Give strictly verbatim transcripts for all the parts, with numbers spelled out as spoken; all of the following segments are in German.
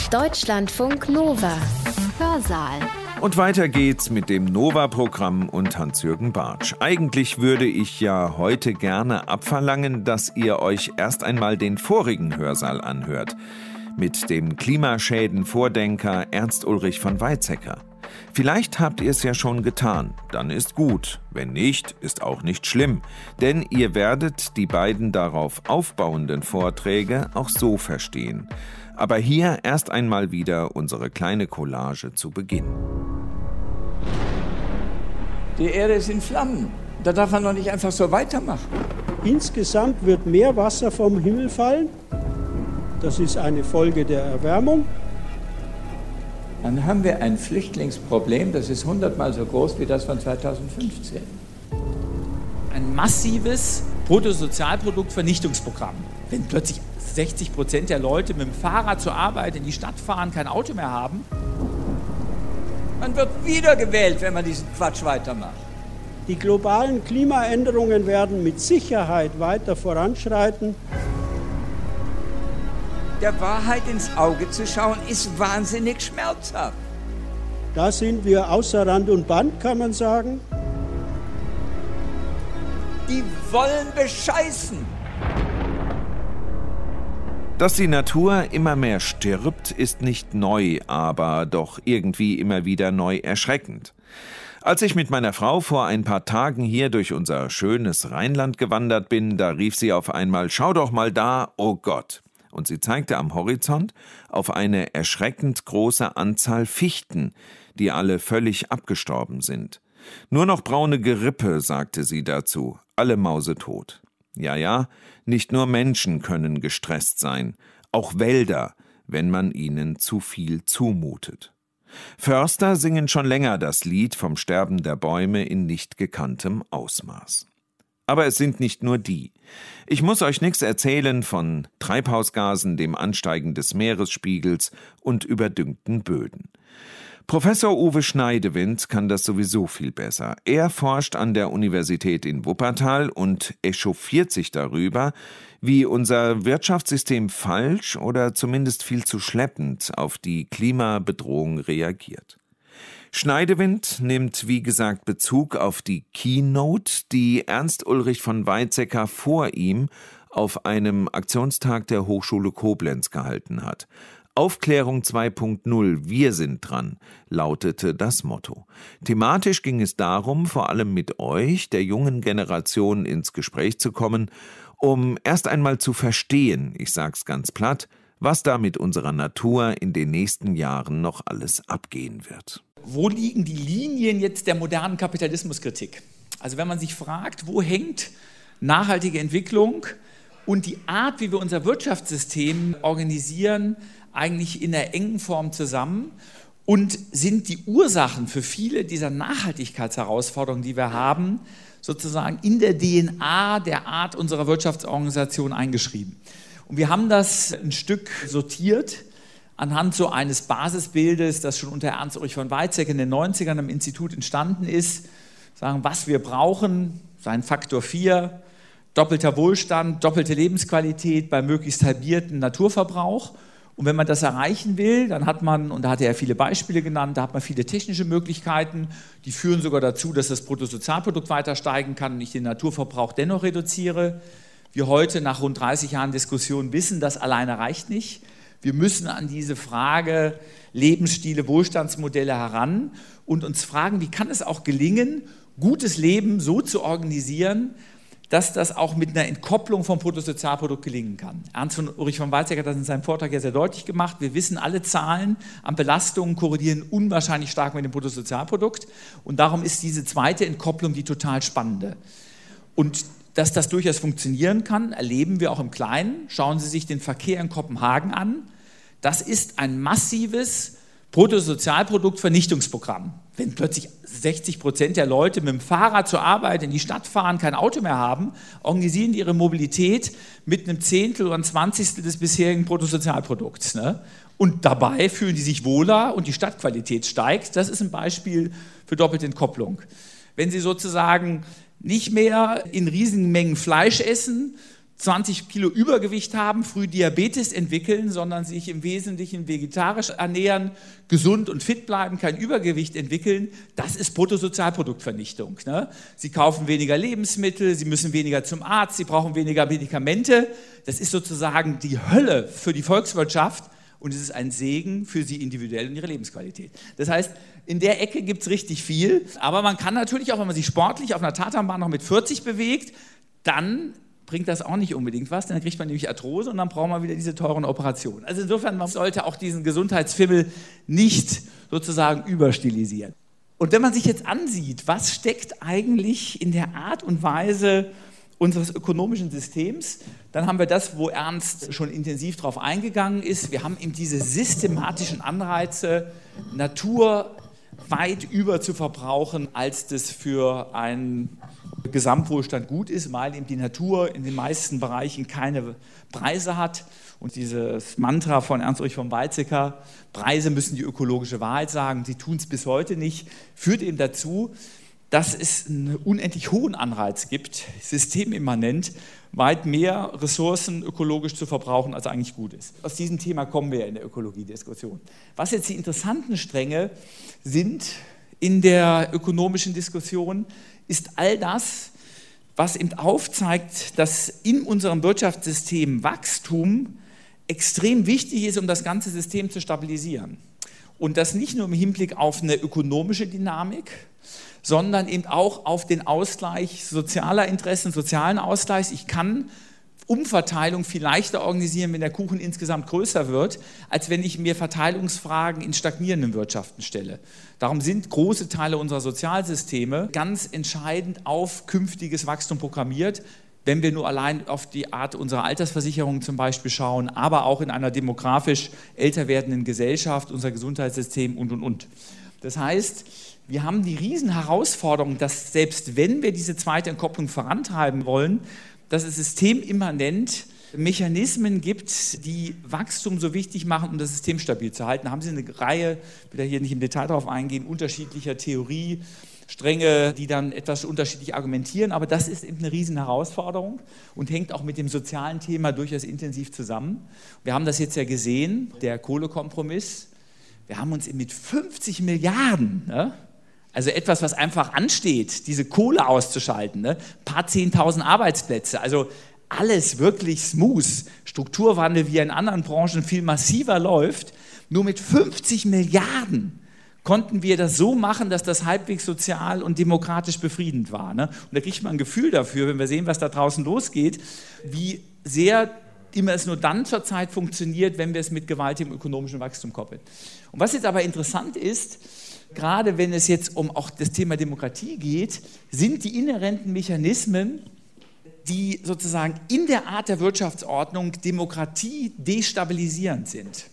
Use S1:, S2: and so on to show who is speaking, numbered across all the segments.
S1: Deutschlandfunk Nova. Hörsaal.
S2: Und weiter geht's mit dem Nova-Programm und Hans-Jürgen Bartsch. Eigentlich würde ich ja heute gerne abverlangen, dass ihr euch erst einmal den vorigen Hörsaal anhört. Mit dem Klimaschäden-Vordenker Ernst Ulrich von Weizsäcker. Vielleicht habt ihr es ja schon getan, dann ist gut. Wenn nicht, ist auch nicht schlimm. Denn ihr werdet die beiden darauf aufbauenden Vorträge auch so verstehen. Aber hier erst einmal wieder unsere kleine Collage zu Beginn.
S3: Die Erde ist in Flammen. Da darf man doch nicht einfach so weitermachen.
S4: Insgesamt wird mehr Wasser vom Himmel fallen. Das ist eine Folge der Erwärmung.
S3: Dann haben wir ein Flüchtlingsproblem, das ist hundertmal so groß wie das von zweitausendfünfzehn.
S5: Ein massives Bruttosozialproduktvernichtungsprogramm. Wenn plötzlich sechzig Prozent der Leute mit dem Fahrrad zur Arbeit in die Stadt fahren, kein Auto mehr haben.
S3: Man wird wiedergewählt, wenn man diesen Quatsch weitermacht.
S4: Die globalen Klimaänderungen werden mit Sicherheit weiter voranschreiten.
S3: Der Wahrheit ins Auge zu schauen, ist wahnsinnig schmerzhaft.
S4: Da sind wir außer Rand und Band, kann man sagen.
S3: Die wollen bescheißen.
S2: Dass die Natur immer mehr stirbt, ist nicht neu, aber doch irgendwie immer wieder neu erschreckend. Als ich mit meiner Frau vor ein paar Tagen hier durch unser schönes Rheinland gewandert bin, da rief sie auf einmal: Schau doch mal da, oh Gott! Und sie zeigte am Horizont auf eine erschreckend große Anzahl Fichten, die alle völlig abgestorben sind. Nur noch braune Gerippe, sagte sie dazu, alle mausetot. Ja, ja, nicht nur Menschen können gestresst sein, auch Wälder, wenn man ihnen zu viel zumutet. Förster singen schon länger das Lied vom Sterben der Bäume in nicht gekanntem Ausmaß. Aber es sind nicht nur die. Ich muss euch nichts erzählen von Treibhausgasen, dem Ansteigen des Meeresspiegels und überdüngten Böden. Professor Uwe Schneidewind kann das sowieso viel besser. Er forscht an der Universität in Wuppertal und echauffiert sich darüber, wie unser Wirtschaftssystem falsch oder zumindest viel zu schleppend auf die Klimabedrohung reagiert. Schneidewind nimmt, wie gesagt, Bezug auf die Keynote, die Ernst Ulrich von Weizsäcker vor ihm auf einem Aktionstag der Hochschule Koblenz gehalten hat. Aufklärung zwei Punkt null, wir sind dran, lautete das Motto. Thematisch ging es darum, vor allem mit euch, der jungen Generation, ins Gespräch zu kommen, um erst einmal zu verstehen, ich sag's ganz platt, was da mit unserer Natur in den nächsten Jahren noch alles abgehen wird.
S5: Wo liegen die Linien jetzt der modernen Kapitalismuskritik? Also wenn man sich fragt, wo hängt nachhaltige Entwicklung und die Art, wie wir unser Wirtschaftssystem organisieren, eigentlich in der engen Form zusammen und sind die Ursachen für viele dieser Nachhaltigkeitsherausforderungen, die wir haben, sozusagen in der D N A der Art unserer Wirtschaftsorganisation eingeschrieben. Und wir haben das ein Stück sortiert anhand so eines Basisbildes, das schon unter Ernst Ulrich von Weizsäcker in den neunzigern am Institut entstanden ist, sagen, was wir brauchen, sein Faktor vier, doppelter Wohlstand, doppelte Lebensqualität bei möglichst halbierten Naturverbrauch. Und wenn man das erreichen will, dann hat man, und da hat er ja viele Beispiele genannt, da hat man viele technische Möglichkeiten, die führen sogar dazu, dass das Bruttosozialprodukt weiter steigen kann und ich den Naturverbrauch dennoch reduziere. Wir heute nach rund dreißig Jahren Diskussion wissen, das alleine reicht nicht. Wir müssen an diese Frage Lebensstile, Wohlstandsmodelle heran und uns fragen, wie kann es auch gelingen, gutes Leben so zu organisieren, dass das auch mit einer Entkopplung vom Bruttosozialprodukt gelingen kann. Ernst Ulrich von Weizsäcker hat das in seinem Vortrag ja sehr deutlich gemacht. Wir wissen, alle Zahlen an Belastungen korrelieren unwahrscheinlich stark mit dem Bruttosozialprodukt. Und darum ist diese zweite Entkopplung die total spannende. Und dass das durchaus funktionieren kann, erleben wir auch im Kleinen. Schauen Sie sich den Verkehr in Kopenhagen an. Das ist ein massives Bruttosozialproduktvernichtungsprogramm. Wenn plötzlich sechzig Prozent der Leute mit dem Fahrrad zur Arbeit in die Stadt fahren, kein Auto mehr haben, organisieren die ihre Mobilität mit einem Zehntel oder einem Zwanzigstel des bisherigen Bruttosozialprodukts. Ne? Und dabei fühlen die sich wohler und die Stadtqualität steigt. Das ist ein Beispiel für doppelte Entkopplung. Wenn Sie sozusagen nicht mehr in riesigen Mengen Fleisch essen, zwanzig Kilo Übergewicht haben, früh Diabetes entwickeln, sondern sich im Wesentlichen vegetarisch ernähren, gesund und fit bleiben, kein Übergewicht entwickeln, das ist Bruttosozialproduktvernichtung. Ne? Sie kaufen weniger Lebensmittel, sie müssen weniger zum Arzt, sie brauchen weniger Medikamente. Das ist sozusagen die Hölle für die Volkswirtschaft und es ist ein Segen für sie individuell und ihre Lebensqualität. Das heißt, in der Ecke gibt es richtig viel, aber man kann natürlich auch, wenn man sich sportlich auf einer Tatanbahn noch mit vierzig bewegt, dann bringt das auch nicht unbedingt was, dann kriegt man nämlich Arthrose und dann braucht man wieder diese teuren Operationen. Also insofern, man sollte auch diesen Gesundheitsfimmel nicht sozusagen überstilisieren. Und wenn man sich jetzt ansieht, was steckt eigentlich in der Art und Weise unseres ökonomischen Systems, dann haben wir das, wo Ernst schon intensiv drauf eingegangen ist. Wir haben eben diese systematischen Anreize, Natur weit über zu verbrauchen, als das für einen Gesamtwohlstand gut ist, weil eben die Natur in den meisten Bereichen keine Preise hat. Und dieses Mantra von Ernst-Ulrich von Weizsäcker, Preise müssen die ökologische Wahrheit sagen, sie tun es bis heute nicht, führt eben dazu, dass es einen unendlich hohen Anreiz gibt, systemimmanent weit mehr Ressourcen ökologisch zu verbrauchen, als eigentlich gut ist. Aus diesem Thema kommen wir ja in der Ökologie-Diskussion. Was jetzt die interessanten Stränge sind in der ökonomischen Diskussion, ist all das, was eben aufzeigt, dass in unserem Wirtschaftssystem Wachstum extrem wichtig ist, um das ganze System zu stabilisieren. Und das nicht nur im Hinblick auf eine ökonomische Dynamik, sondern eben auch auf den Ausgleich sozialer Interessen, sozialen Ausgleich. Ich kann Umverteilung viel leichter organisieren, wenn der Kuchen insgesamt größer wird, als wenn ich mir Verteilungsfragen in stagnierenden Wirtschaften stelle. Darum sind große Teile unserer Sozialsysteme ganz entscheidend auf künftiges Wachstum programmiert, wenn wir nur allein auf die Art unserer Altersversicherung zum Beispiel schauen, aber auch in einer demografisch älter werdenden Gesellschaft, unser Gesundheitssystem und, und, und. Das heißt, wir haben die Riesenherausforderung, dass selbst wenn wir diese zweite Entkopplung vorantreiben wollen, dass es systemimmanent Mechanismen gibt, die Wachstum so wichtig machen, um das System stabil zu halten. Da haben Sie eine Reihe, ich will da hier nicht im Detail darauf eingehen, unterschiedlicher Theoriestränge, die dann etwas unterschiedlich argumentieren, aber das ist eben eine Riesenherausforderung und hängt auch mit dem sozialen Thema durchaus intensiv zusammen. Wir haben das jetzt ja gesehen, der Kohlekompromiss. Wir haben uns mit fünfzig Milliarden, ne, also etwas, was einfach ansteht, diese Kohle auszuschalten, ne, ein paar zehntausend Arbeitsplätze, also alles wirklich smooth, Strukturwandel wie in anderen Branchen viel massiver läuft, nur mit fünfzig Milliarden konnten wir das so machen, dass das halbwegs sozial und demokratisch befriedend war. Ne? Und da kriegt man ein Gefühl dafür, wenn wir sehen, was da draußen losgeht, wie sehr immer es nur dann zur Zeit funktioniert, wenn wir es mit gewaltigem ökonomischen Wachstum koppeln. Und was jetzt aber interessant ist, gerade wenn es jetzt um auch das Thema Demokratie geht, sind die inhärenten Mechanismen, die sozusagen in der Art der Wirtschaftsordnung Demokratie destabilisierend sind.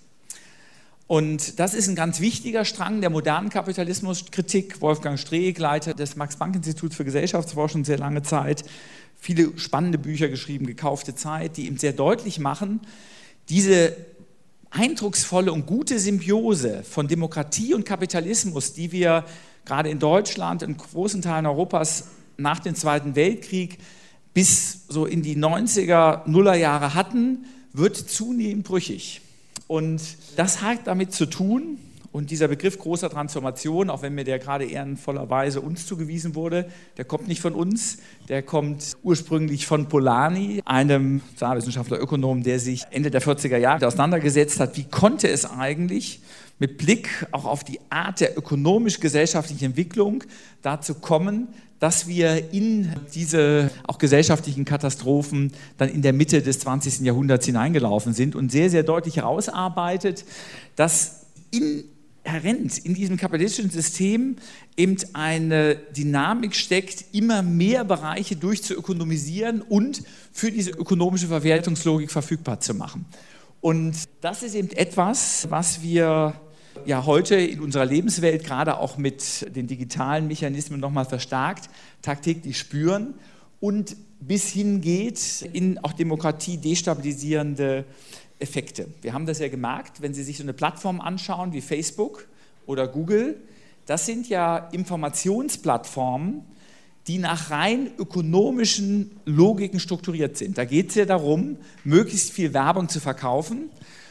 S5: Und das ist ein ganz wichtiger Strang der modernen Kapitalismuskritik. Wolfgang Streeck, Leiter des Max-Planck-Instituts für Gesellschaftsforschung, sehr lange Zeit, viele spannende Bücher geschrieben, Gekaufte Zeit, die ihm sehr deutlich machen, diese eindrucksvolle und gute Symbiose von Demokratie und Kapitalismus, die wir gerade in Deutschland, in großen Teilen Europas nach dem Zweiten Weltkrieg bis so in die neunziger, Nuller Jahre hatten, wird zunehmend brüchig. Und das hat damit zu tun, und dieser Begriff großer Transformation, auch wenn mir der gerade ehrenvollerweise uns zugewiesen wurde, der kommt nicht von uns, der kommt ursprünglich von Polanyi, einem Sozialwissenschaftler, Ökonom, der sich Ende der vierziger Jahre auseinandergesetzt hat, wie konnte es eigentlich mit Blick auch auf die Art der ökonomisch-gesellschaftlichen Entwicklung dazu kommen, dass wir in diese auch gesellschaftlichen Katastrophen dann in der Mitte des zwanzigsten Jahrhunderts hineingelaufen sind und sehr, sehr deutlich herausarbeitet, dass inhärent in diesem kapitalistischen System eben eine Dynamik steckt, immer mehr Bereiche durchzuökonomisieren und für diese ökonomische Verwertungslogik verfügbar zu machen. Und das ist eben etwas, was wir ja heute in unserer Lebenswelt, gerade auch mit den digitalen Mechanismen nochmal verstärkt, tagtäglich spüren und bis hingeht in auch Demokratie destabilisierende Effekte. Wir haben das ja gemerkt, wenn Sie sich so eine Plattform anschauen wie Facebook oder Google, das sind ja Informationsplattformen, die nach rein ökonomischen Logiken strukturiert sind. Da geht es ja darum, möglichst viel Werbung zu verkaufen.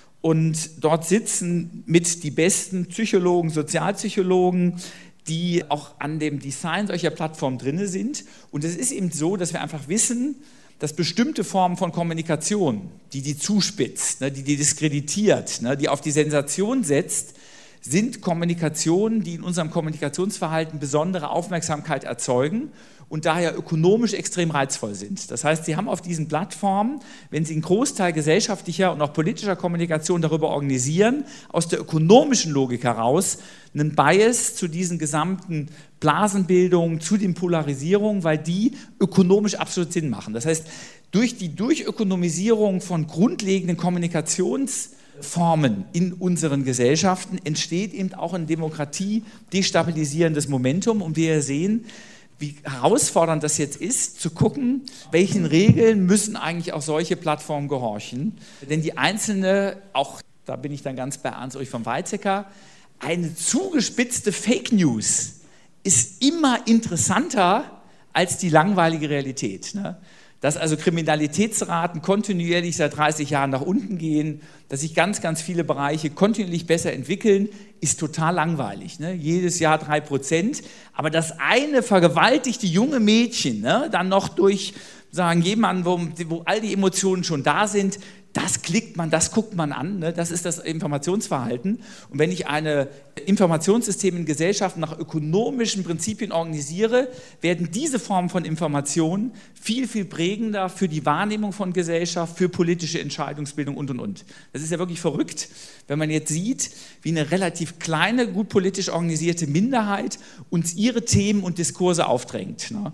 S5: Und dort sitzen mit die besten Psychologen, Sozialpsychologen, die auch an dem Design solcher Plattformen drin sind. Und es ist eben so, dass wir einfach wissen, dass bestimmte Formen von Kommunikation, die die zuspitzt, die die diskreditiert, die auf die Sensation setzt, sind Kommunikationen, die in unserem Kommunikationsverhalten besondere Aufmerksamkeit erzeugen und daher ökonomisch extrem reizvoll sind. Das heißt, Sie haben auf diesen Plattformen, wenn Sie einen Großteil gesellschaftlicher und auch politischer Kommunikation darüber organisieren, aus der ökonomischen Logik heraus einen Bias zu diesen gesamten Blasenbildungen, zu den Polarisierungen, weil die ökonomisch absolut Sinn machen. Das heißt, durch die Durchökonomisierung von grundlegenden Kommunikations- Formen in unseren Gesellschaften entsteht eben auch in Demokratie destabilisierendes Momentum und wir sehen, wie herausfordernd das jetzt ist, zu gucken, welchen Regeln müssen eigentlich auch solche Plattformen gehorchen. Denn die einzelne, auch da bin ich dann ganz bei Ernst-Ulrich von Weizsäcker, eine zugespitzte Fake News ist immer interessanter als die langweilige Realität, ne? Dass also Kriminalitätsraten kontinuierlich seit dreißig Jahren nach unten gehen, dass sich ganz, ganz viele Bereiche kontinuierlich besser entwickeln, ist total langweilig. Ne? Jedes Jahr drei Prozent. Aber das eine vergewaltigte junge Mädchen, ne, dann noch durch sagen, jemanden, wo, wo all die Emotionen schon da sind, das klickt man, das guckt man an, ne? Das ist das Informationsverhalten. Und wenn ich eine Informationssysteme in Gesellschaften nach ökonomischen Prinzipien organisiere, werden diese Formen von Informationen viel, viel prägender für die Wahrnehmung von Gesellschaft, für politische Entscheidungsbildung und, und, und. Das ist ja wirklich verrückt, wenn man jetzt sieht, wie eine relativ kleine, gut politisch organisierte Minderheit uns ihre Themen und Diskurse aufdrängt. Ne?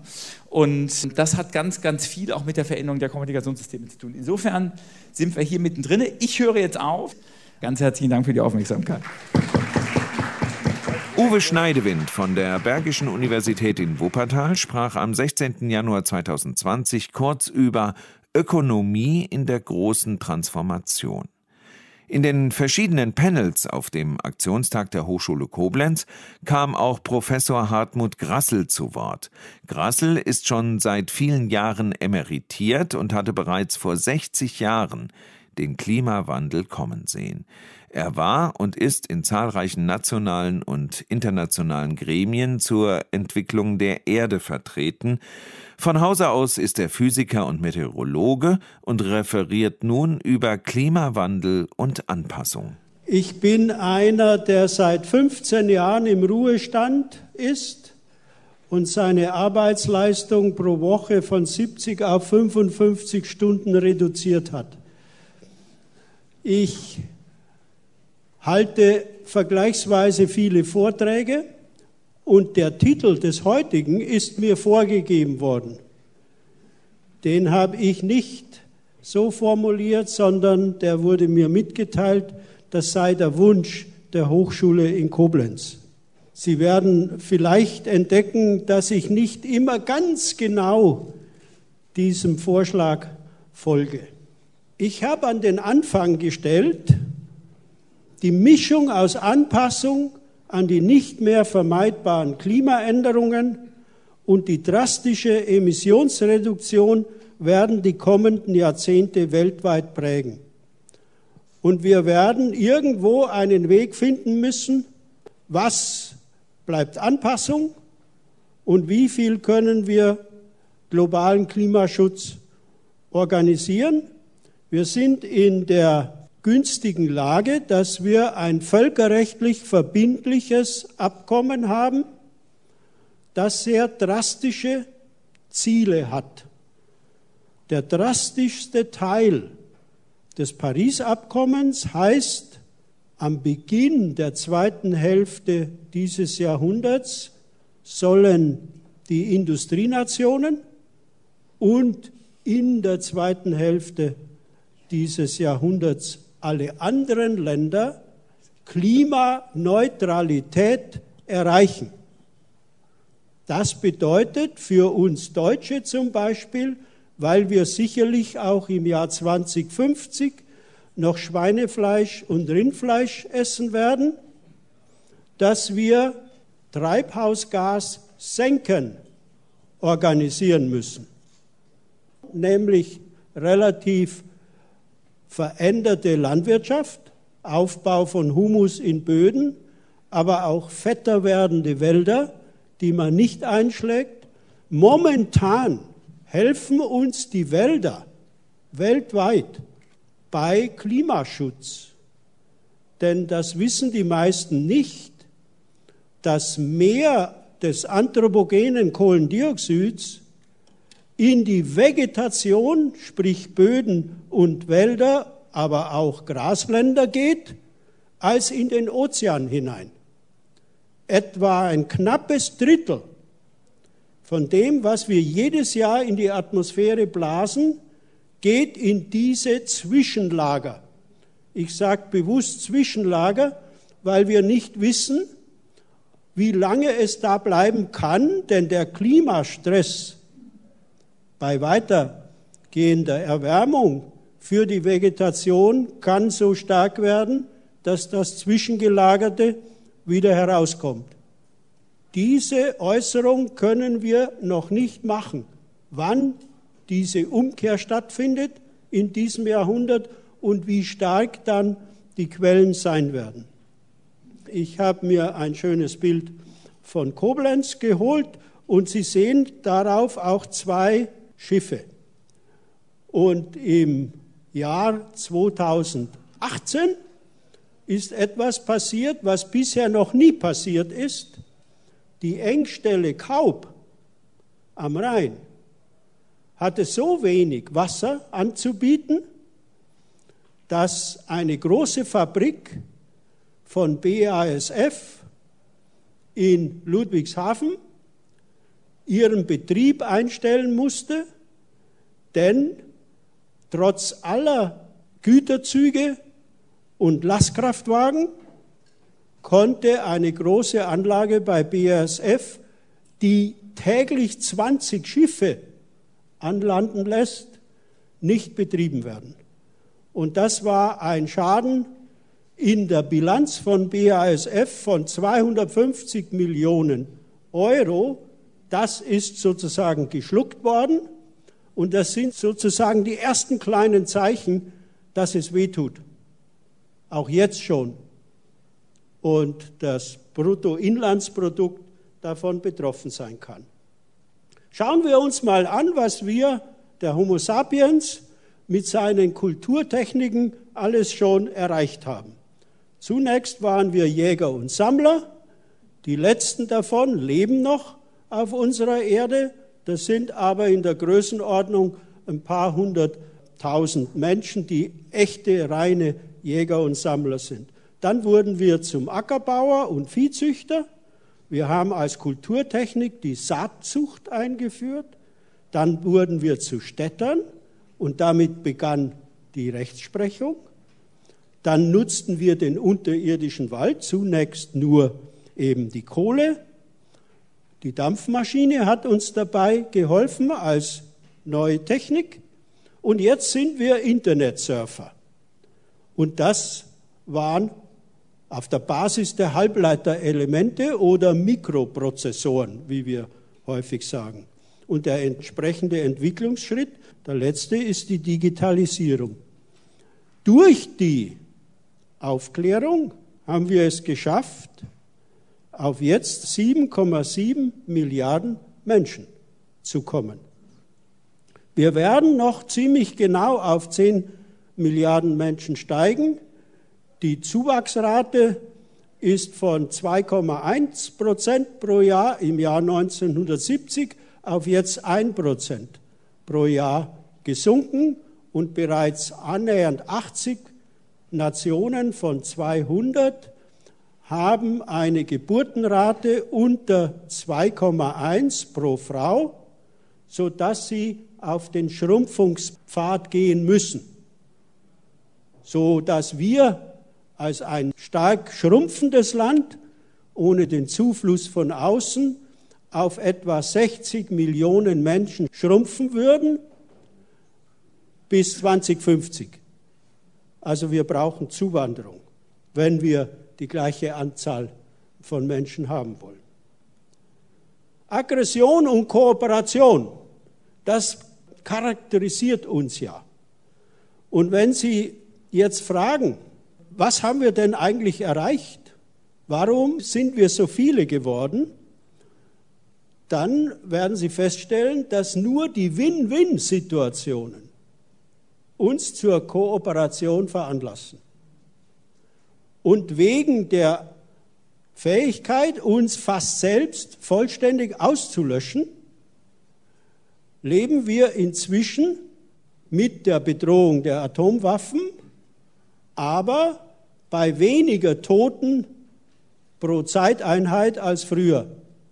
S5: Und das hat ganz, ganz viel auch mit der Veränderung der Kommunikationssysteme zu tun. Insofern sind wir hier mittendrin. Ich höre jetzt auf. Ganz herzlichen Dank für die Aufmerksamkeit.
S2: Uwe Schneidewind von der Bergischen Universität in Wuppertal sprach am sechzehnten Januar zweitausendzwanzig kurz über Ökonomie in der großen Transformation. In den verschiedenen Panels auf dem Aktionstag der Hochschule Koblenz kam auch Professor Hartmut Grassl zu Wort. Grassl ist schon seit vielen Jahren emeritiert und hatte bereits vor sechzig Jahren den Klimawandel kommen sehen. Er war und ist in zahlreichen nationalen und internationalen Gremien zur Entwicklung der Erde vertreten. Von Hause aus ist er Physiker und Meteorologe und referiert nun über Klimawandel und Anpassung.
S4: Ich bin einer, der seit fünfzehn Jahren im Ruhestand ist und seine Arbeitsleistung pro Woche von siebzig auf fünfundfünfzig Stunden reduziert hat. Ich halte vergleichsweise viele Vorträge und der Titel des heutigen ist mir vorgegeben worden. Den habe ich nicht so formuliert, sondern der wurde mir mitgeteilt, das sei der Wunsch der Hochschule in Koblenz. Sie werden vielleicht entdecken, dass ich nicht immer ganz genau diesem Vorschlag folge. Ich habe an den Anfang gestellt, die Mischung aus Anpassung an die nicht mehr vermeidbaren Klimaänderungen und die drastische Emissionsreduktion werden die kommenden Jahrzehnte weltweit prägen. Und wir werden irgendwo einen Weg finden müssen, was bleibt Anpassung und wie viel können wir globalen Klimaschutz organisieren. Wir sind in der günstigen Lage, dass wir ein völkerrechtlich verbindliches Abkommen haben, das sehr drastische Ziele hat. Der drastischste Teil des Paris-Abkommens heißt, am Beginn der zweiten Hälfte dieses Jahrhunderts sollen die Industrienationen und in der zweiten Hälfte dieses Jahrhunderts alle anderen Länder Klimaneutralität erreichen. Das bedeutet für uns Deutsche zum Beispiel, weil wir sicherlich auch im Jahr zweitausendfünfzig noch Schweinefleisch und Rindfleisch essen werden, dass wir Treibhausgas senken organisieren müssen. Nämlich relativ veränderte Landwirtschaft, Aufbau von Humus in Böden, aber auch fetter werdende Wälder, die man nicht einschlägt. Momentan helfen uns die Wälder weltweit bei Klimaschutz. Denn das wissen die meisten nicht, dass mehr des anthropogenen Kohlendioxids in die Vegetation, sprich Böden und Wälder, aber auch Grasländer geht, als in den Ozean hinein. Etwa ein knappes Drittel von dem, was wir jedes Jahr in die Atmosphäre blasen, geht in diese Zwischenlager. Ich sage bewusst Zwischenlager, weil wir nicht wissen, wie lange es da bleiben kann, denn der Klimastress bei weitergehender Erwärmung für die Vegetation kann so stark werden, dass das Zwischengelagerte wieder herauskommt. Diese Äußerung können wir noch nicht machen. Wann diese Umkehr stattfindet in diesem Jahrhundert und wie stark dann die Quellen sein werden. Ich habe mir ein schönes Bild von Koblenz geholt und Sie sehen darauf auch zwei Schiffe. Und im Jahr zweitausendachtzehn ist etwas passiert, was bisher noch nie passiert ist. Die Engstelle Kaub am Rhein hatte so wenig Wasser anzubieten, dass eine große Fabrik von B A S F in Ludwigshafen ihren Betrieb einstellen musste, denn trotz aller Güterzüge und Lastkraftwagen konnte eine große Anlage bei B A S F, die täglich zwanzig Schiffe anlanden lässt, nicht betrieben werden. Und das war ein Schaden in der Bilanz von B A S F von zweihundertfünfzig Millionen Euro. Das ist sozusagen geschluckt worden und das sind sozusagen die ersten kleinen Zeichen, dass es wehtut. Auch jetzt schon. Und das Bruttoinlandsprodukt davon betroffen sein kann. Schauen wir uns mal an, was wir, der Homo sapiens, mit seinen Kulturtechniken alles schon erreicht haben. Zunächst waren wir Jäger und Sammler. Die letzten davon leben noch auf unserer Erde. Das sind aber in der Größenordnung ein paar hunderttausend Menschen, die echte, reine Jäger und Sammler sind. Dann wurden wir zum Ackerbauer und Viehzüchter. Wir haben als Kulturtechnik die Saatzucht eingeführt. Dann wurden wir zu Städtern und damit begann die Rechtsprechung. Dann nutzten wir den unterirdischen Wald, zunächst nur eben die Kohle. Die Dampfmaschine hat uns dabei geholfen als neue Technik. Und jetzt sind wir Internetsurfer. Und das waren auf der Basis der Halbleiterelemente oder Mikroprozessoren, wie wir häufig sagen. Und der entsprechende Entwicklungsschritt, der letzte, ist die Digitalisierung. Durch die Aufklärung haben wir es geschafft, auf jetzt sieben Komma sieben Milliarden Menschen zu kommen. Wir werden noch ziemlich genau auf zehn Milliarden Menschen steigen. Die Zuwachsrate ist von zwei Komma eins Prozent pro Jahr im Jahr neunzehnhundertsiebzig auf jetzt ein Prozent pro Jahr gesunken und bereits annähernd achtzig Nationen von zweihundert haben eine Geburtenrate unter zwei Komma eins pro Frau, sodass sie auf den Schrumpfungspfad gehen müssen, sodass wir als ein stark schrumpfendes Land ohne den Zufluss von außen auf etwa sechzig Millionen Menschen schrumpfen würden bis zweitausendfünfzig. Also wir brauchen Zuwanderung, wenn wir die gleiche Anzahl von Menschen haben wollen. Aggression und Kooperation, das charakterisiert uns ja. Und wenn Sie jetzt fragen, was haben wir denn eigentlich erreicht? Warum sind wir so viele geworden? Dann werden Sie feststellen, dass nur die Win-Win-Situationen uns zur Kooperation veranlassen. Und wegen der Fähigkeit, uns fast selbst vollständig auszulöschen, leben wir inzwischen mit der Bedrohung der Atomwaffen, aber bei weniger Toten pro Zeiteinheit als früher.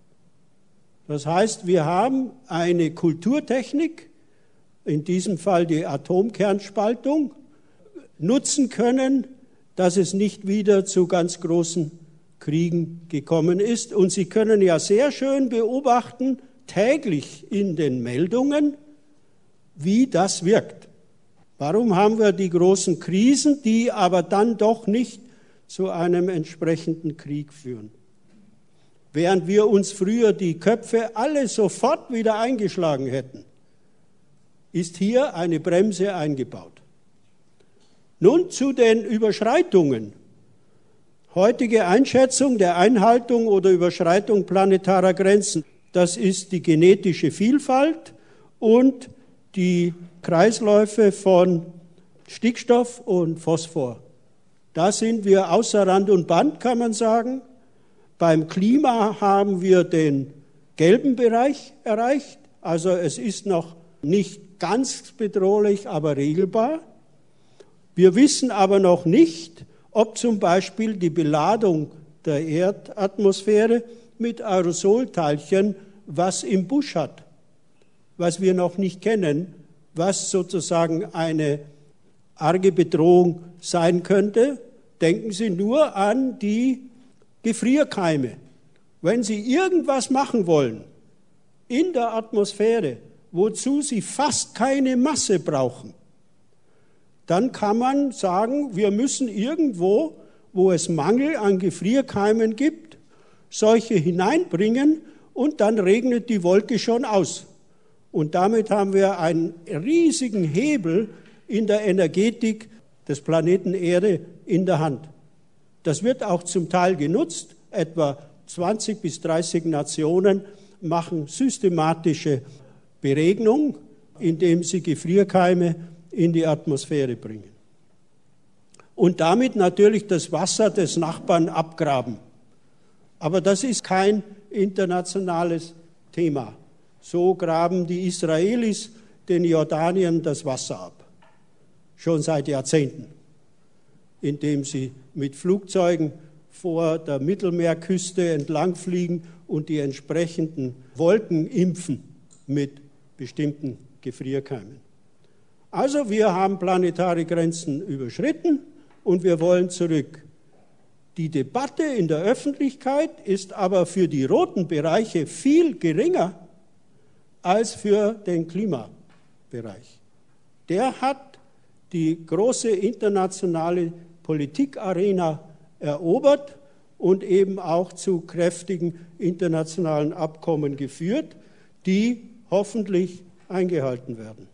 S4: Das heißt, wir haben eine Kulturtechnik, in diesem Fall die Atomkernspaltung, nutzen können, dass es nicht wieder zu ganz großen Kriegen gekommen ist. Und Sie können ja sehr schön beobachten, täglich in den Meldungen, wie das wirkt. Warum haben wir die großen Krisen, die aber dann doch nicht zu einem entsprechenden Krieg führen? Während wir uns früher die Köpfe alle sofort wieder eingeschlagen hätten, ist hier eine Bremse eingebaut. Nun zu den Überschreitungen. Heutige Einschätzung der Einhaltung oder Überschreitung planetarer Grenzen, das ist die genetische Vielfalt und die Kreisläufe von Stickstoff und Phosphor. Da sind wir außer Rand und Band, kann man sagen. Beim Klima haben wir den gelben Bereich erreicht. Also es ist noch nicht ganz bedrohlich, aber regelbar. Wir wissen aber noch nicht, ob zum Beispiel die Beladung der Erdatmosphäre mit Aerosolteilchen was im Busch hat, was wir noch nicht kennen, was sozusagen eine arge Bedrohung sein könnte. Denken Sie nur an die Gefrierkeime. Wenn Sie irgendwas machen wollen in der Atmosphäre, wozu Sie fast keine Masse brauchen, dann kann man sagen, wir müssen irgendwo, wo es Mangel an Gefrierkeimen gibt, solche hineinbringen und dann regnet die Wolke schon aus. Und damit haben wir einen riesigen Hebel in der Energetik des Planeten Erde in der Hand. Das wird auch zum Teil genutzt. Etwa zwanzig bis dreißig Nationen machen systematische Beregnung, indem sie Gefrierkeime in die Atmosphäre bringen. Und damit natürlich das Wasser des Nachbarn abgraben. Aber das ist kein internationales Thema. So graben die Israelis den Jordaniern das Wasser ab. Schon seit Jahrzehnten. Indem sie mit Flugzeugen vor der Mittelmeerküste entlangfliegen und die entsprechenden Wolken impfen mit bestimmten Gefrierkeimen. Also wir haben planetare Grenzen überschritten und wir wollen zurück. Die Debatte in der Öffentlichkeit ist aber für die roten Bereiche viel geringer als für den Klimabereich. Der hat die große internationale Politikarena erobert und eben auch zu kräftigen internationalen Abkommen geführt, die hoffentlich eingehalten werden.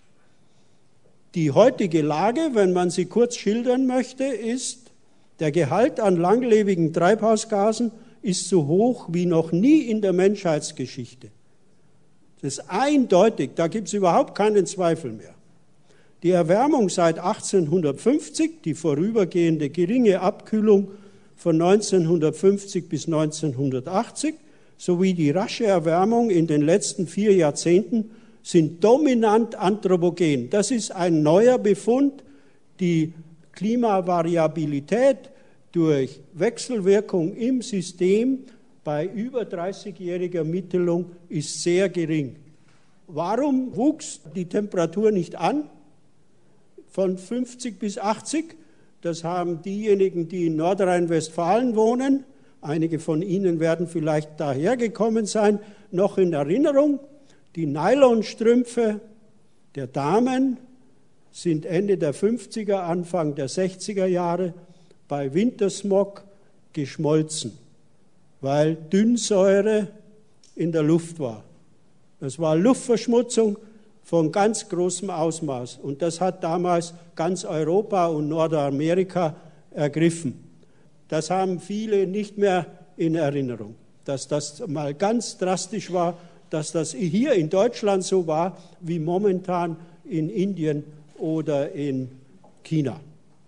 S4: Die heutige Lage, wenn man sie kurz schildern möchte, ist, der Gehalt an langlebigen Treibhausgasen ist so hoch wie noch nie in der Menschheitsgeschichte. Das ist eindeutig, da gibt es überhaupt keinen Zweifel mehr. Die Erwärmung seit achtzehnhundertfünfzig, die vorübergehende geringe Abkühlung von neunzehnhundertfünfzig bis neunzehnhundertachtzig sowie die rasche Erwärmung in den letzten vier Jahrzehnten sind dominant anthropogen. Das ist ein neuer Befund. Die Klimavariabilität durch Wechselwirkung im System bei über dreißigjähriger Mittelung ist sehr gering. Warum wuchs die Temperatur nicht an? Von fünfzig bis achtzig, das haben diejenigen, die in Nordrhein-Westfalen wohnen, einige von Ihnen werden vielleicht dahergekommen sein, noch in Erinnerung. Die Nylonstrümpfe der Damen sind Ende der fünfziger, Anfang der sechziger Jahre bei Wintersmog geschmolzen, weil Dünnsäure in der Luft war. Das war Luftverschmutzung von ganz großem Ausmaß. Und das hat damals ganz Europa und Nordamerika ergriffen. Das haben viele nicht mehr in Erinnerung, dass das mal ganz drastisch war, dass das hier in Deutschland so war, wie momentan in Indien oder in China.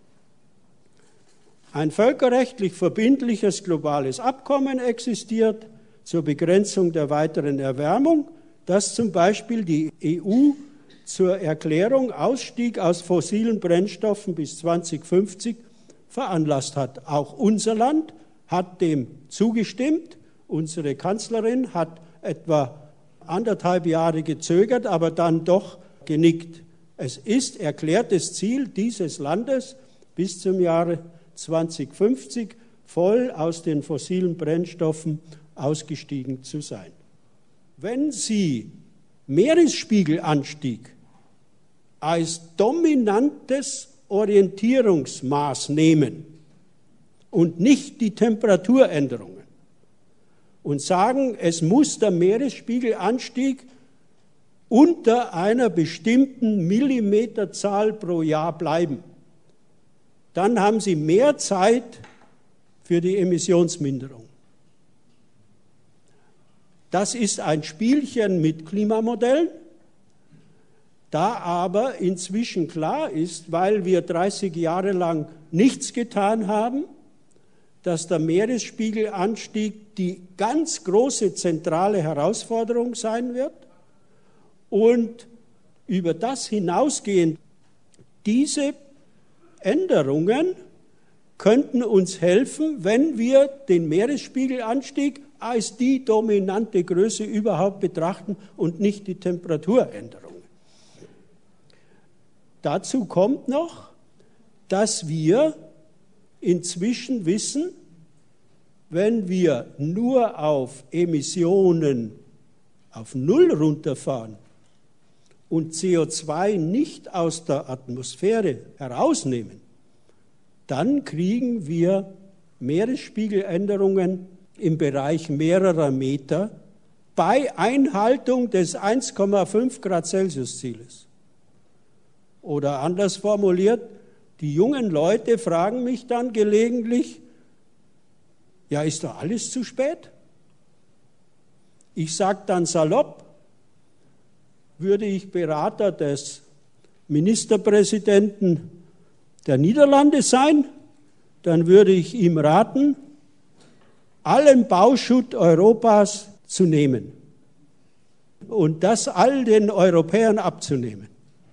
S4: Ein völkerrechtlich verbindliches globales Abkommen existiert zur Begrenzung der weiteren Erwärmung, das zum Beispiel die E U zur Erklärung Ausstieg aus fossilen Brennstoffen bis zweitausendfünfzig veranlasst hat. Auch unser Land hat dem zugestimmt. Unsere Kanzlerin hat etwa anderthalb Jahre gezögert, aber dann doch genickt. Es ist erklärtes Ziel dieses Landes, bis zum Jahre zweitausendfünfzig voll aus den fossilen Brennstoffen ausgestiegen zu sein. Wenn Sie Meeresspiegelanstieg als dominantes Orientierungsmaß nehmen und nicht die Temperaturänderungen und sagen, es muss der Meeresspiegelanstieg unter einer bestimmten Millimeterzahl pro Jahr bleiben, dann haben Sie mehr Zeit für die Emissionsminderung. Das ist ein Spielchen mit Klimamodellen. Da aber inzwischen klar ist, weil wir dreißig Jahre lang nichts getan haben, dass der Meeresspiegelanstieg die ganz große zentrale Herausforderung sein wird und über das hinausgehend diese Änderungen könnten uns helfen, wenn wir den Meeresspiegelanstieg als die dominante Größe überhaupt betrachten und nicht die Temperaturänderungen. Dazu kommt noch, dass wir inzwischen wissen, wenn wir nur auf Emissionen auf Null runterfahren und C O zwei nicht aus der Atmosphäre herausnehmen, dann kriegen wir Meeresspiegeländerungen im Bereich mehrerer Meter bei Einhaltung des eins Komma fünf Grad Celsius Zieles. Oder anders formuliert, die jungen Leute fragen mich dann gelegentlich, ja, ist doch alles zu spät? Ich sage dann salopp, würde ich Berater des Ministerpräsidenten der Niederlande sein, dann würde ich ihm raten, allen Bauschutt Europas zu nehmen und das all den Europäern abzunehmen.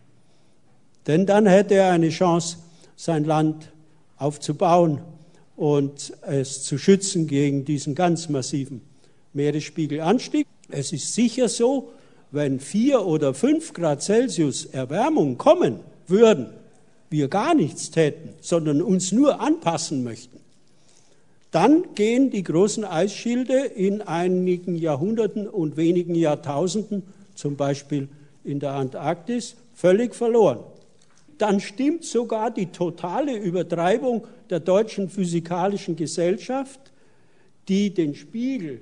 S4: Denn dann hätte er eine Chance, sein Land aufzubauen und es zu schützen gegen diesen ganz massiven Meeresspiegelanstieg. Es ist sicher so, wenn vier oder fünf Grad Celsius Erwärmung kommen würden, wir gar nichts täten, sondern uns nur anpassen möchten, dann gehen die großen Eisschilde in einigen Jahrhunderten und wenigen Jahrtausenden, zum Beispiel in der Antarktis, völlig verloren. Dann stimmt sogar die totale Übertreibung der Deutschen Physikalischen Gesellschaft, die den Spiegel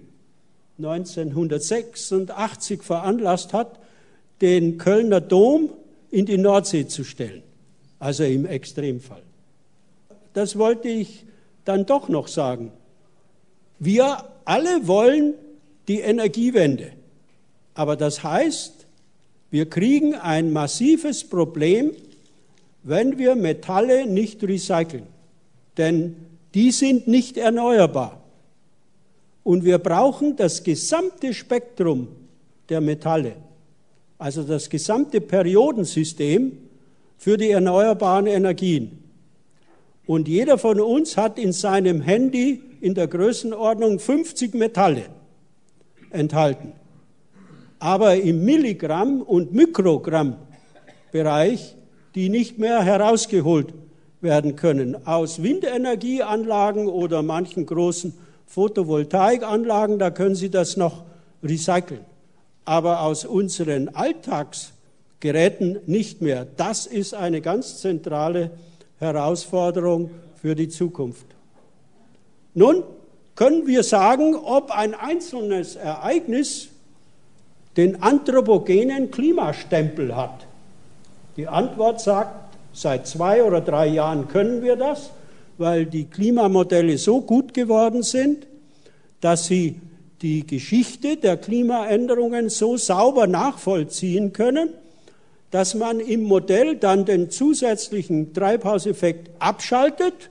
S4: neunzehnhundertsechsundachtzig veranlasst hat, den Kölner Dom in die Nordsee zu stellen, also im Extremfall. Das wollte ich dann doch noch sagen. Wir alle wollen die Energiewende, aber das heißt, wir kriegen ein massives Problem, wenn wir Metalle nicht recyceln, denn die sind nicht erneuerbar. Und wir brauchen das gesamte Spektrum der Metalle, also das gesamte Periodensystem für die erneuerbaren Energien. Und jeder von uns hat in seinem Handy in der Größenordnung fünfzig Metalle enthalten. Aber im Milligramm- und Mikrogramm-Bereich, die nicht mehr herausgeholt werden können. Aus Windenergieanlagen oder manchen großen Photovoltaikanlagen, da können Sie das noch recyceln. Aber aus unseren Alltagsgeräten nicht mehr. Das ist eine ganz zentrale Herausforderung für die Zukunft. Nun, können wir sagen, ob ein einzelnes Ereignis den anthropogenen Klimastempel hat. Die Antwort sagt, seit zwei oder drei Jahren können wir das, weil die Klimamodelle so gut geworden sind, dass sie die Geschichte der Klimaänderungen so sauber nachvollziehen können, dass man im Modell dann den zusätzlichen Treibhauseffekt abschaltet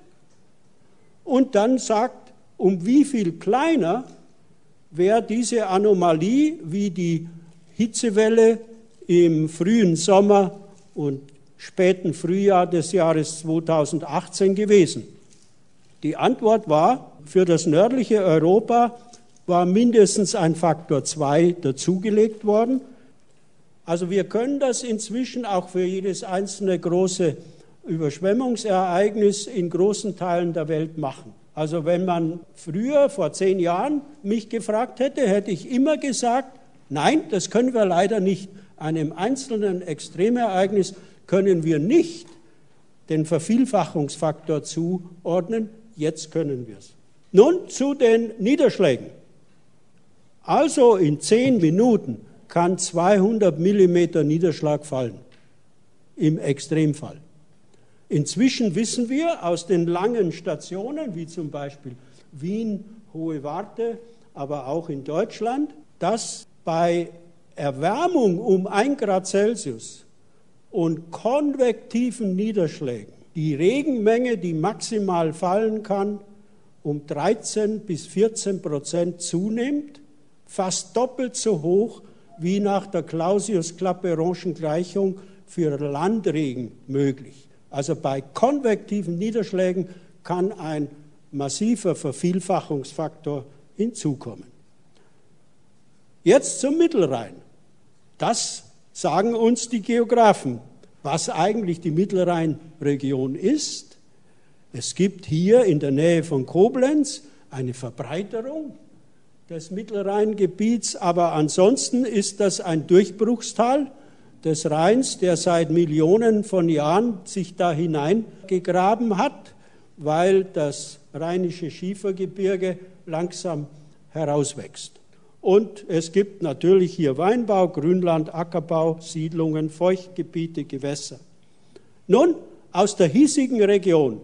S4: und dann sagt, um wie viel kleiner wäre diese Anomalie wie die Hitzewelle im frühen Sommer und späten Frühjahr des Jahres zweitausendachtzehn gewesen. Die Antwort war, für das nördliche Europa war mindestens ein Faktor zwei dazugelegt worden. Also wir können das inzwischen auch für jedes einzelne große Überschwemmungsereignis in großen Teilen der Welt machen. Also wenn man früher, vor zehn Jahren, mich gefragt hätte, hätte ich immer gesagt, nein, das können wir leider nicht. Einem einzelnen Extremereignis können wir nicht den Vervielfachungsfaktor zuordnen. Jetzt können wir es. Nun zu den Niederschlägen. Also in zehn Minuten kann zweihundert Millimeter Niederschlag fallen, im Extremfall. Inzwischen wissen wir aus den langen Stationen, wie zum Beispiel Wien, Hohe Warte, aber auch in Deutschland, dass bei Erwärmung um ein Grad Celsius und konvektiven Niederschlägen die Regenmenge, die maximal fallen kann, um dreizehn bis vierzehn Prozent zunimmt, fast doppelt so hoch wie nach der Clausius-Clapeyronschen Gleichung für Landregen möglich. Also bei konvektiven Niederschlägen kann ein massiver Vervielfachungsfaktor hinzukommen. Jetzt zum Mittelrhein. Das sagen uns die Geographen, was eigentlich die Mittelrheinregion ist. Es gibt hier in der Nähe von Koblenz eine Verbreiterung des Mittelrheingebiets, aber ansonsten ist das ein Durchbruchstal des Rheins, der seit Millionen von Jahren sich da hineingegraben hat, weil das rheinische Schiefergebirge langsam herauswächst. Und es gibt natürlich hier Weinbau, Grünland, Ackerbau, Siedlungen, Feuchtgebiete, Gewässer. Nun, aus der hiesigen Region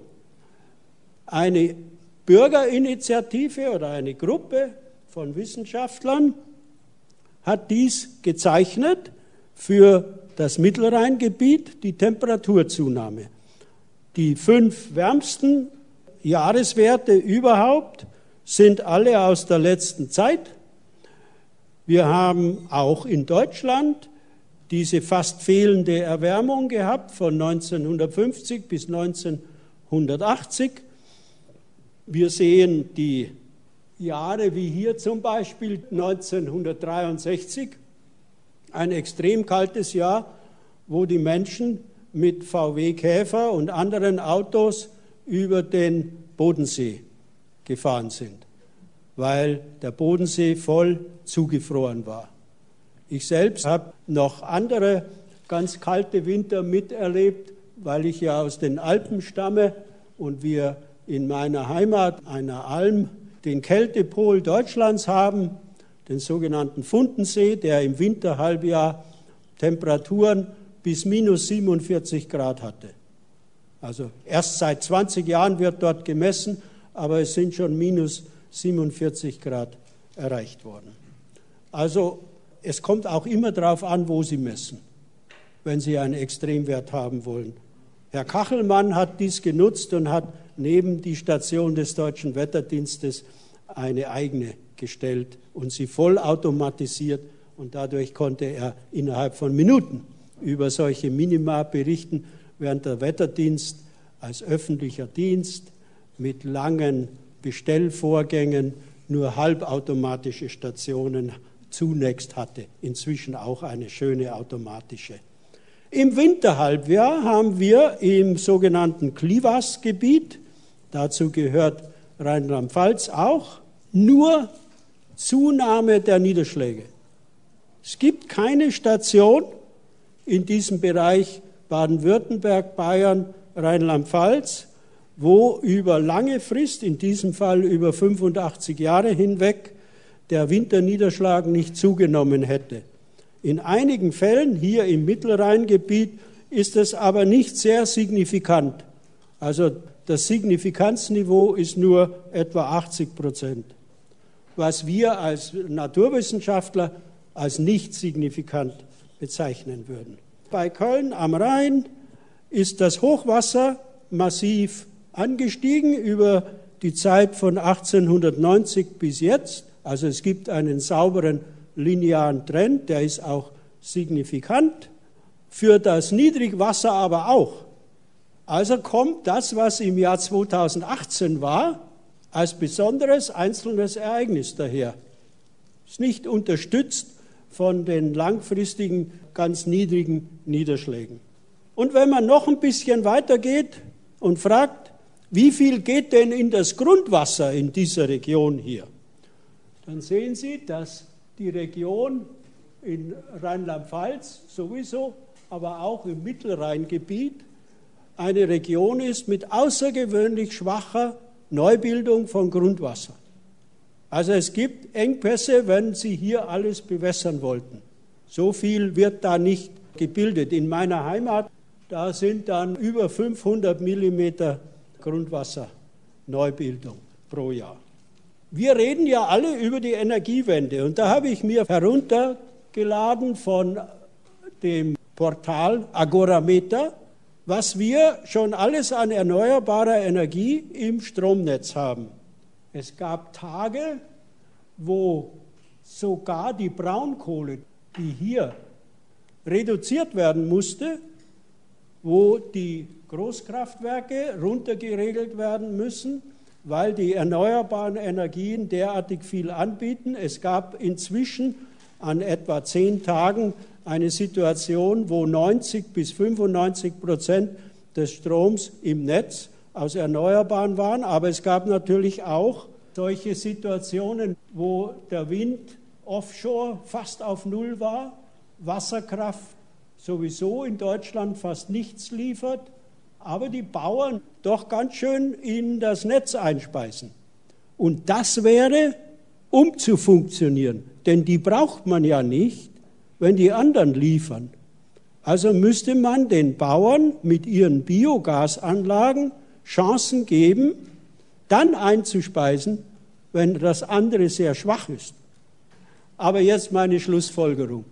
S4: eine Bürgerinitiative oder eine Gruppe von Wissenschaftlern hat dies gezeichnet für das Mittelrheingebiet, die Temperaturzunahme. Die fünf wärmsten Jahreswerte überhaupt sind alle aus der letzten Zeit. Wir haben auch in Deutschland diese fast fehlende Erwärmung gehabt von neunzehnhundertfünfzig bis neunzehnhundertachtzig. Wir sehen die Jahre wie hier zum Beispiel neunzehnhundertdreiundsechzig, ein extrem kaltes Jahr, wo die Menschen mit V W Käfer und anderen Autos über den Bodensee gefahren sind, weil der Bodensee voll zugefroren war. Ich selbst habe noch andere ganz kalte Winter miterlebt, weil ich ja aus den Alpen stamme und wir in meiner Heimat, einer Alm, den Kältepol Deutschlands haben, den sogenannten Fundensee, der im Winterhalbjahr Temperaturen bis minus siebenundvierzig Grad hatte. Also erst seit zwanzig Jahren wird dort gemessen, aber es sind schon minus siebenundvierzig Grad erreicht worden. Also es kommt auch immer darauf an, wo Sie messen, wenn Sie einen Extremwert haben wollen. Herr Kachelmann hat dies genutzt und hat neben die Station des Deutschen Wetterdienstes eine eigene gestellt und sie vollautomatisiert, und dadurch konnte er innerhalb von Minuten über solche Minima berichten, während der Wetterdienst als öffentlicher Dienst mit langen Bestellvorgängen nur halbautomatische Stationen zunächst hatte, inzwischen auch eine schöne automatische. Im Winterhalbjahr haben wir im sogenannten Klivas-Gebiet, dazu gehört Rheinland-Pfalz auch, nur Zunahme der Niederschläge. Es gibt keine Station in diesem Bereich Baden-Württemberg, Bayern, Rheinland-Pfalz, wo über lange Frist, in diesem Fall über fünfundachtzig Jahre hinweg, der Winterniederschlag nicht zugenommen hätte. In einigen Fällen, hier im Mittelrheingebiet, ist es aber nicht sehr signifikant. Also das Signifikanzniveau ist nur etwa achtzig Prozent, was wir als Naturwissenschaftler als nicht signifikant bezeichnen würden. Bei Köln am Rhein ist das Hochwasser massiv angestiegen über die Zeit von achtzehnhundertneunzig bis jetzt. Also es gibt einen sauberen linearen Trend, der ist auch signifikant. Für das Niedrigwasser aber auch. Also kommt das, was im Jahr zweitausendachtzehn war, als besonderes einzelnes Ereignis daher. Ist nicht unterstützt von den langfristigen, ganz niedrigen Niederschlägen. Und wenn man noch ein bisschen weitergeht und fragt, wie viel geht denn in das Grundwasser in dieser Region hier, dann sehen Sie, dass die Region in Rheinland-Pfalz sowieso, aber auch im Mittelrheingebiet eine Region ist mit außergewöhnlich schwacher Neubildung von Grundwasser. Also es gibt Engpässe, wenn Sie hier alles bewässern wollten. So viel wird da nicht gebildet. In meiner Heimat, da sind dann über fünfhundert Millimeter Grundwasserneubildung pro Jahr. Wir reden ja alle über die Energiewende und da habe ich mir heruntergeladen von dem Portal Agorameter, was wir schon alles an erneuerbarer Energie im Stromnetz haben. Es gab Tage, wo sogar die Braunkohle, die hier reduziert werden musste, wo die Großkraftwerke runtergeregelt werden müssen, weil die erneuerbaren Energien derartig viel anbieten. Es gab inzwischen an etwa zehn Tagen eine Situation, wo neunzig bis fünfundneunzig Prozent des Stroms im Netz aus Erneuerbaren waren. Aber es gab natürlich auch solche Situationen, wo der Wind offshore fast auf Null war, Wasserkraft sowieso in Deutschland fast nichts liefert, aber die Bauern doch ganz schön in das Netz einspeisen. Und das wäre, um zu funktionieren, denn die braucht man ja nicht, wenn die anderen liefern. Also müsste man den Bauern mit ihren Biogasanlagen Chancen geben, dann einzuspeisen, wenn das andere sehr schwach ist. Aber jetzt meine Schlussfolgerung.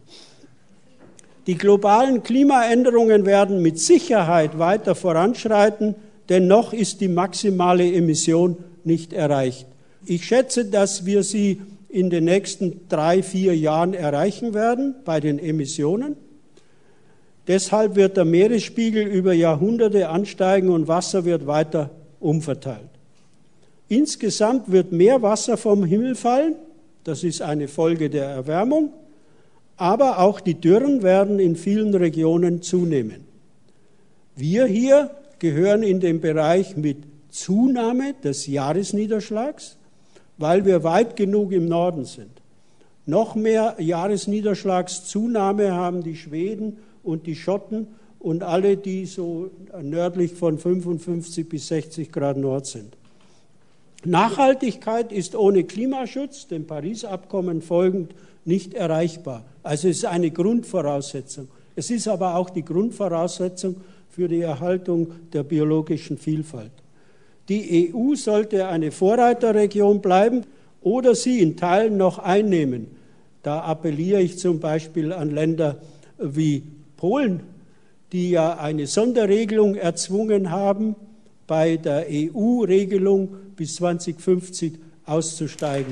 S4: Die globalen Klimaänderungen werden mit Sicherheit weiter voranschreiten, denn noch ist die maximale Emission nicht erreicht. Ich schätze, dass wir sie in den nächsten drei, vier Jahren erreichen werden bei den Emissionen. Deshalb wird der Meeresspiegel über Jahrhunderte ansteigen und Wasser wird weiter umverteilt. Insgesamt wird mehr Wasser vom Himmel fallen, das ist eine Folge der Erwärmung, aber auch die Dürren werden in vielen Regionen zunehmen. Wir hier gehören in den Bereich mit Zunahme des Jahresniederschlags, weil wir weit genug im Norden sind. Noch mehr Jahresniederschlagszunahme haben die Schweden und die Schotten und alle, die so nördlich von fünfundfünfzig bis sechzig Grad Nord sind. Nachhaltigkeit ist ohne Klimaschutz, dem Paris-Abkommen folgend, nicht erreichbar. Also es ist eine Grundvoraussetzung. Es ist aber auch die Grundvoraussetzung für die Erhaltung der biologischen Vielfalt. Die E U sollte eine Vorreiterregion bleiben oder sie in Teilen noch einnehmen. Da appelliere ich zum Beispiel an Länder wie Polen, die ja eine Sonderregelung erzwungen haben, bei der E U-Regelung bis zweitausendfünfzig auszusteigen.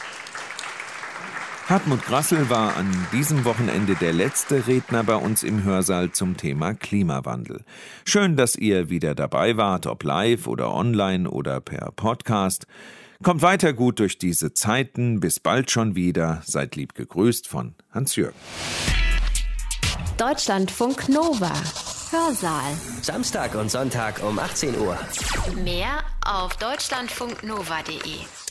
S2: Hartmut Grassel war an diesem Wochenende der letzte Redner bei uns im Hörsaal zum Thema Klimawandel. Schön, dass ihr wieder dabei wart, ob live oder online oder per Podcast. Kommt weiter gut durch diese Zeiten. Bis bald schon wieder. Seid lieb gegrüßt von Hans-Jürgen.
S1: Deutschlandfunk Nova. Hörsaal.
S6: Samstag und Sonntag um achtzehn Uhr.
S1: Mehr auf deutschlandfunknova punkt de.